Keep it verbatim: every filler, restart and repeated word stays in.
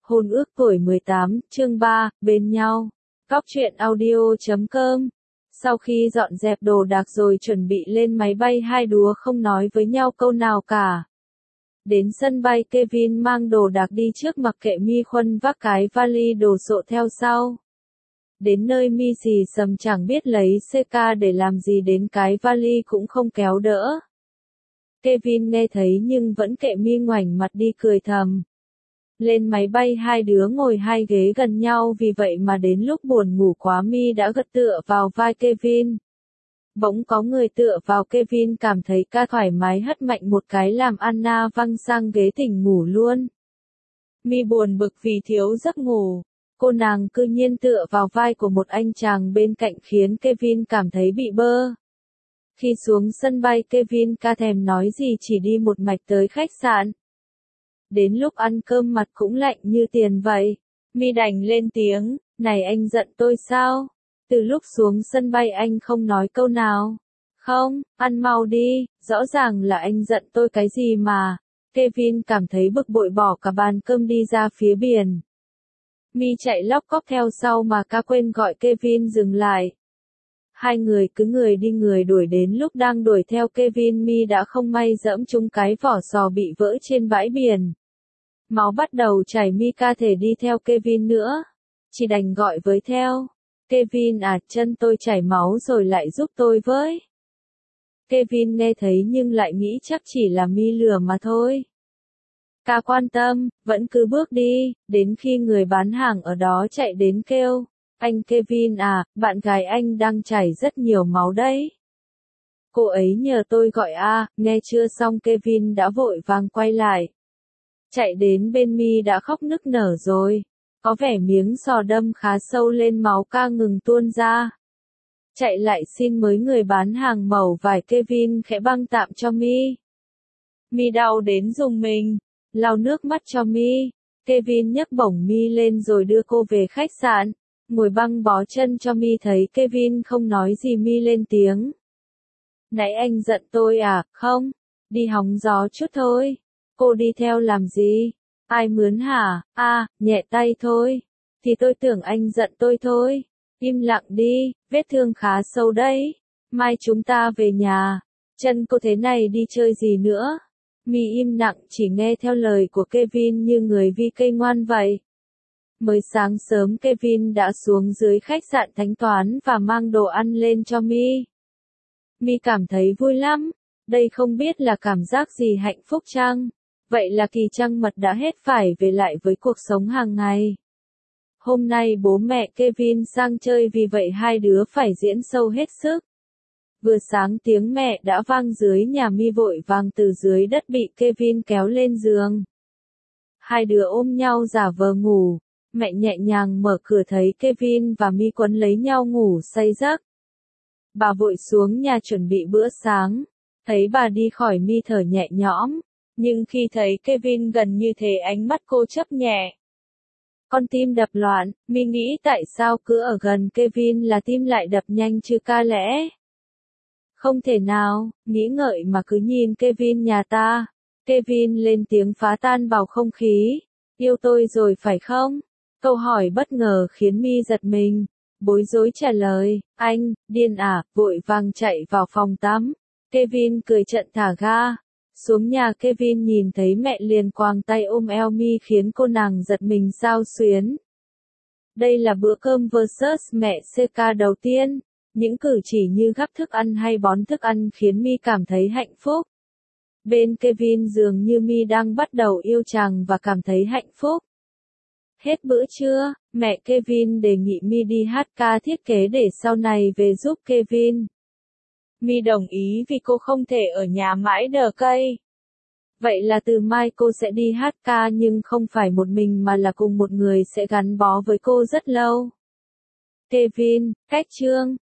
Hôn ước tuổi mười tám, chương ba, bên nhau. Góc truyện audio chấm com. Sau khi dọn dẹp đồ đạc rồi chuẩn bị lên máy bay, hai đứa không nói với nhau câu nào cả. Đến sân bay, Kevin mang đồ đạc đi trước, mặc kệ Mi Khuân vác cái vali đồ sộ theo sau. Đến nơi Mi xì xầm chẳng biết lấy xê ca để làm gì, đến cái vali cũng không kéo đỡ. Kevin nghe thấy nhưng vẫn kệ Mi, ngoảnh mặt đi cười thầm. Lên máy bay hai đứa ngồi hai ghế gần nhau, vì vậy mà đến lúc buồn ngủ quá Mi đã gật tựa vào vai Kevin. Bỗng có người tựa vào, Kevin cảm thấy ca thoải mái, hất mạnh một cái làm Anna văng sang ghế tỉnh ngủ luôn. Mi buồn bực vì thiếu giấc ngủ. Cô nàng cư nhiên tựa vào vai của một anh chàng bên cạnh khiến Kevin cảm thấy bị bơ. Khi xuống sân bay, Kevin ca thèm nói gì chỉ đi một mạch tới khách sạn. Đến lúc ăn cơm mặt cũng lạnh như tiền vậy. Mi đành lên tiếng, này anh giận tôi sao? Từ lúc xuống sân bay anh không nói câu nào. Không, ăn mau đi, rõ ràng là anh giận tôi cái gì mà. Kevin cảm thấy bực bội, bỏ cả bàn cơm đi ra phía biển. Mi chạy lóc cóc theo sau mà ca quên gọi Kevin dừng lại. Hai người cứ người đi người đuổi, đến lúc đang đuổi theo Kevin, Mi đã không may giẫm trúng cái vỏ sò bị vỡ trên bãi biển. Máu bắt đầu chảy, Mi ca thể đi theo Kevin nữa. Chỉ đành gọi với theo. Kevin à, chân tôi chảy máu rồi, lại giúp tôi với. Kevin nghe thấy nhưng lại nghĩ chắc chỉ là Mi lừa mà thôi. Ca quan tâm, vẫn cứ bước đi, đến khi người bán hàng ở đó chạy đến kêu. Anh Kevin à, bạn gái anh đang chảy rất nhiều máu đấy. Cô ấy nhờ tôi gọi a, nghe chưa xong Kevin đã vội vàng quay lại. Chạy đến bên Mi đã khóc nức nở rồi. Có vẻ miếng sò đâm khá sâu lên, máu ca ngừng tuôn ra. Chạy lại xin mới người bán hàng mẩu vải, Kevin khẽ băng tạm cho Mi. Mi đau đến rùng mình, lau nước mắt cho Mi. Kevin nhấc bổng Mi lên rồi đưa cô về khách sạn. Ngồi băng bó chân cho Mi, thấy Kevin không nói gì Mi lên tiếng. Nãy anh giận tôi à? Không, đi hóng gió chút thôi. Cô đi theo làm gì? Ai mướn hả? A, à, nhẹ tay thôi. Thì tôi tưởng anh giận tôi thôi. Im lặng đi, vết thương khá sâu đấy. Mai chúng ta về nhà. Chân cô thế này đi chơi gì nữa? Mi im lặng chỉ nghe theo lời của Kevin như người vi cây ngoan vậy. Mới sáng sớm Kevin đã xuống dưới khách sạn thanh toán và mang đồ ăn lên cho Mi. Mi cảm thấy vui lắm. Đây không biết là cảm giác gì hạnh phúc chăng? Vậy là kỳ trăng mật đã hết, phải về lại với cuộc sống hàng ngày. Hôm nay bố mẹ Kevin sang chơi, vì vậy hai đứa phải diễn show hết sức. Vừa sáng tiếng mẹ đã vang dưới nhà, Mi vội vàng từ dưới đất bị Kevin kéo lên giường. Hai đứa ôm nhau giả vờ ngủ. Mẹ nhẹ nhàng mở cửa thấy Kevin và Mi quấn lấy nhau ngủ say giấc. Bà vội xuống nhà chuẩn bị bữa sáng. Thấy bà đi khỏi, Mi thở nhẹ nhõm. Nhưng khi thấy Kevin gần như thế, ánh mắt cô chớp nhẹ. Con tim đập loạn, Mi nghĩ tại sao cứ ở gần Kevin là tim lại đập nhanh chứ, ca lẽ. Không thể nào, nghĩ ngợi mà cứ nhìn Kevin nhà ta. Kevin lên tiếng phá tan bầu không khí. Yêu tôi rồi phải không? Câu hỏi bất ngờ khiến Mi giật mình. Bối rối trả lời, anh, điên à, vội vàng chạy vào phòng tắm. Kevin cười trận thả ga. Xuống nhà, Kevin nhìn thấy mẹ liền quàng tay ôm eo Mi khiến cô nàng giật mình xao xuyến. Đây là bữa cơm versus mẹ xê ca đầu tiên. Những cử chỉ như gắp thức ăn hay bón thức ăn khiến Mi cảm thấy hạnh phúc. Bên Kevin dường như Mi đang bắt đầu yêu chàng và cảm thấy hạnh phúc. Hết bữa trưa, mẹ Kevin đề nghị Mi đi hát ca thiết kế để sau này về giúp Kevin. Mi đồng ý vì cô không thể ở nhà mãi đờ cây. Vậy là từ mai cô sẽ đi hát ca, nhưng không phải một mình mà là cùng một người sẽ gắn bó với cô rất lâu. Kevin, cách chương.